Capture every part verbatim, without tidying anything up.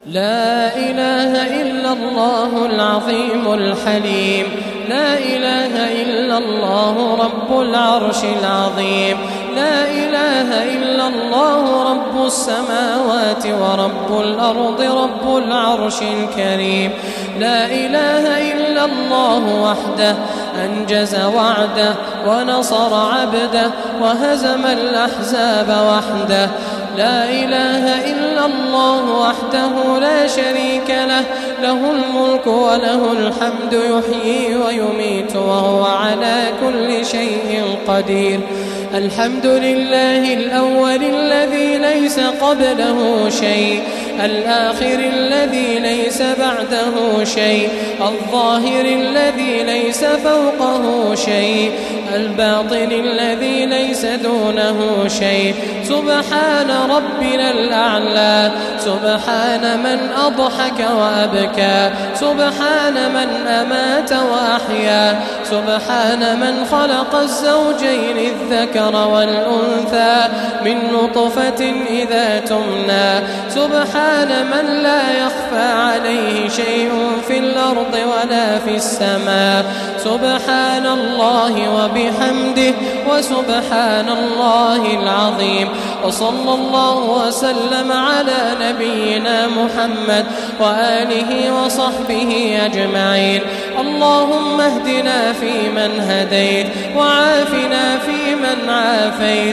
لا إله إلا الله العظيم الحليم. لا إله إلا الله رب العرش العظيم. لا إله إلا الله رب السماوات ورب الأرض رب العرش الكريم. لا إله إلا الله وحده أنجز وعده ونصر عبده وهزم الأحزاب وحده. لا إله إلا الله وحده لا شريك له، له الملك وله الحمد يحيي ويميت وهو على كل شيء قدير. الحمد لله الأول الذي ليس قبله شيء، الآخر الذي ليس بعده شيء، الظاهر الذي ليس فوقه شيء، الباطن الذي ليس دونه شيء. سبحان ربنا الأعلى، سبحان من أضحك وأبكى، سبحان من أمات وأحيا، سبحان من خلق الزوجين الذكر والأنثى من نطفة إذا تمنى، سبحان من لا يخفى عليه شيء في الأرض ولا في السماء. سبحان الله وبحمده وسبحان الله العظيم. وصلى الله وسلم على نبينا محمد وآله وصحبه أجمعين. اللهم اهدنا فيمن هديت، وعافنا فيمن عافيت،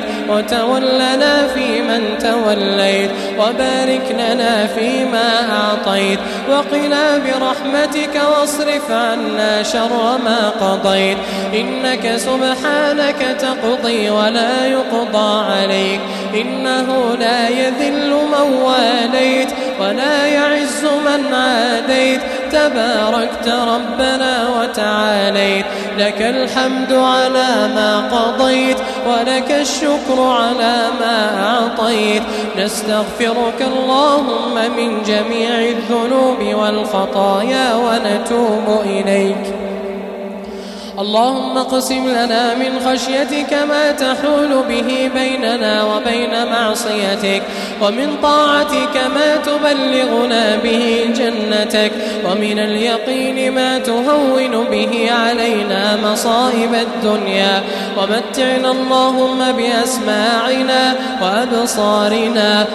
وتولنا فيمن توليت، وبارك لنا فيما أعطيت، وقنا برحمتك واصرف عنا شر ما قضيت. إنك سبحانك تقضي ولا يقضى عليك، إنه لا يذل من واليت ولا يعز من عاديت. تباركت ربنا وتعاليت، لك الحمد على ما قضيت ولك الشكر على ما أعطيت. نستغفرك اللهم من جميع الذنوب والخطايا ونتوب إليك. اللهم اقسم لنا من خشيتك ما تحول به بيننا وبين معصيتك، ومن طاعتك ما تبلغنا به جنتك، ومن اليقين ما تهون به علينا مصائب الدنيا. ومتعنا اللهم بأسماعنا وأبصارنا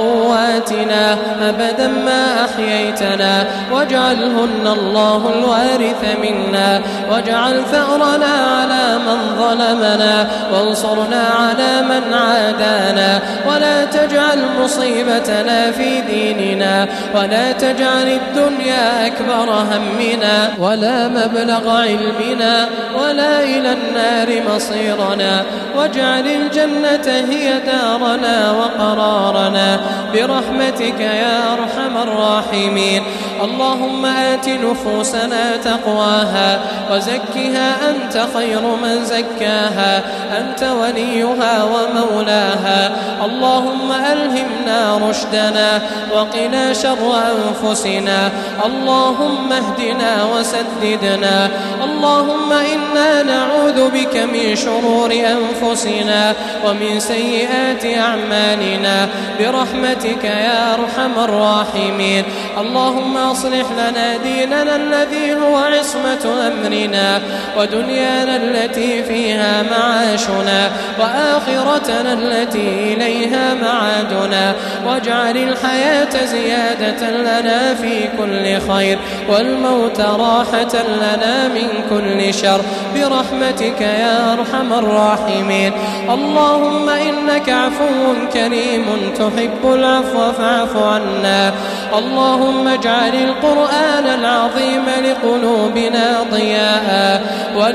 وقواتنا أبدا ما أحييتنا، واجعلهن الله الوارث منا، واجعل ثأرنا على من ظلمنا، وانصرنا على من عادانا، ولا تجعل مصيبتنا في ديننا، ولا تجعل الدنيا أكبر همنا ولا مبلغ علمنا ولا إلى النار مصيرنا، واجعل الجنة هي دارنا وقرارنا برحمتك يا أرحم الراحمين. اللهم آت نفوسنا تقواها وزكها أنت خير من زكاها، أنت وليها ومولاها. اللهم ألهمنا رشدنا وقنا شر أنفسنا. اللهم اهدنا وسددنا. اللهم إنا نعوذ بك من شرور أنفسنا ومن سيئات أعمالنا برحمتك يا أرحم الراحمين. اللهم أصلح لنا ديننا الذي هو عصمة أمرنا، ودنيانا التي فيها معاشنا، وآخرتنا التي إليها معادنا، واجعل الحياة زيادة لنا في كل خير، والموت راحة لنا من كل شر برحمتك يا أرحم الراحمين. اللهم إنك عفو كريم تحب العفو فاعف عنا. اللهم اجعل القرآن العظيم لقلوبنا ضياء،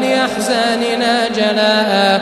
ولأحزاننا جلاء،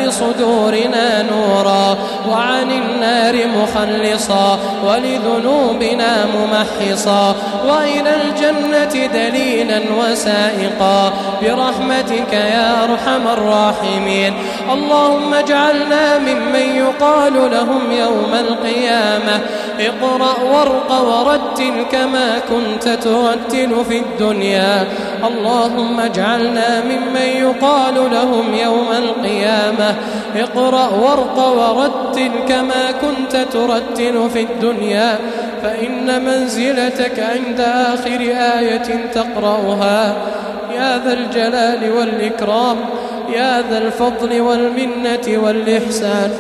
ولصدورنا نورا، وعن النار مخلصا، ولذنوبنا ممحصا، وإلى الجنة دليلا وسائقا برحمتك يا أرحم الراحمين. اللهم اجعلنا ممن يقال لهم يوم القيامة اقرأ وارق ورتل كما كنت ترتل في الدنيا. اللهم اجعلنا ممن يقال لهم يوم القيامة اقرأ وارق ورتل كما كنت ترتل في الدنيا فإن منزلتك عند آخر آية تقرأها يا ذا الجلال والإكرام يا ذا الفضل والمنة والإحسان.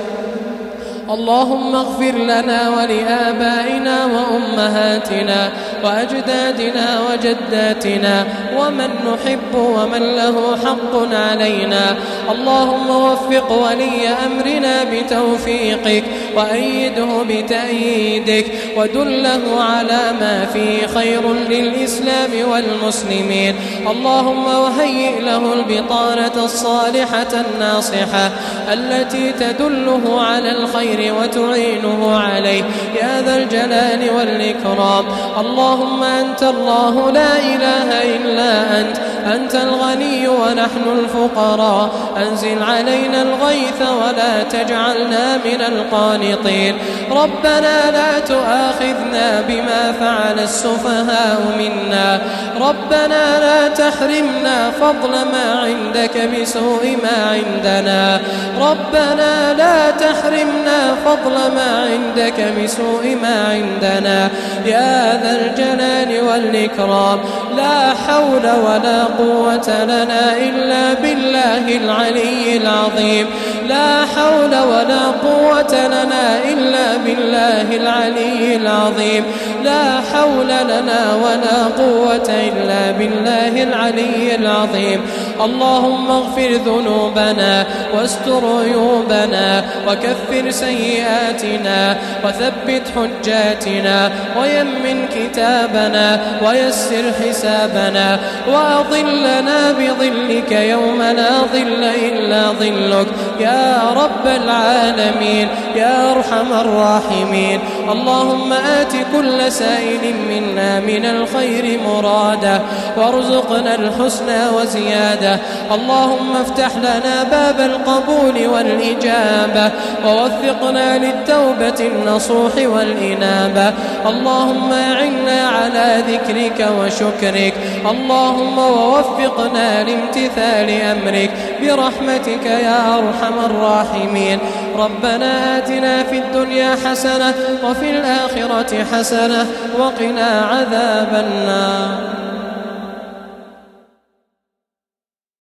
اللهم اغفر لنا ولآبائنا وأمهاتنا وأجدادنا وجداتنا ومن نحب ومن له حق علينا. اللهم وفق ولي أمرنا بتوفيقك وأيده بتأييدك ودله على ما فيه خير للإسلام والمسلمين. اللهم وهيئ له البطانة الصالحة الناصحة التي تدله على الخير وتعينه عليه يا ذا الجلال والإكرام. اللهم أنت الله لا إله إلا أنت أنت الغني ونحن الفقراء. أنزل علينا الغيث ولا تجعلنا من القانطين. ربنا لا تؤاخذنا بما فعل السفهاء منا. ربنا لا تحرمنا فضل ما عندك بسوء ما عندنا. ربنا لا تحرمنا فضل ما عندك بسوء ما عندنا يا ذا الجلال والإكرام. لا حول ولا قوة لنا إلا بالله العلي العظيم. لا حول ولا قوة لنا إلا بالله العلي العظيم. لا حول لنا ولا قوة إلا بالله العلي العظيم. اللهم اغفر ذنوبنا واستر عيوبنا وكفر سيئاتنا وثبت حجاتنا ويمن كتابنا ويسر حسابنا وأظلنا بظلك يوم لا ظل إلا ظلك يا رب العالمين يا أرحم الراحمين. اللهم آت كل سائل منا من الخير مراده وارزقنا الحسنى وزيادة. اللهم افتح لنا باب القبول والإجابة ووفقنا للتوبة النصوح والإنابة. اللهم أعنا على ذكرك وشكرك. اللهم ووفقنا لامتثال أمرك برحمتك يا أرحم الراحمين. ربنا آتنا في الدنيا حسنة وفي الآخرة حسنة وقنا عذاب النار.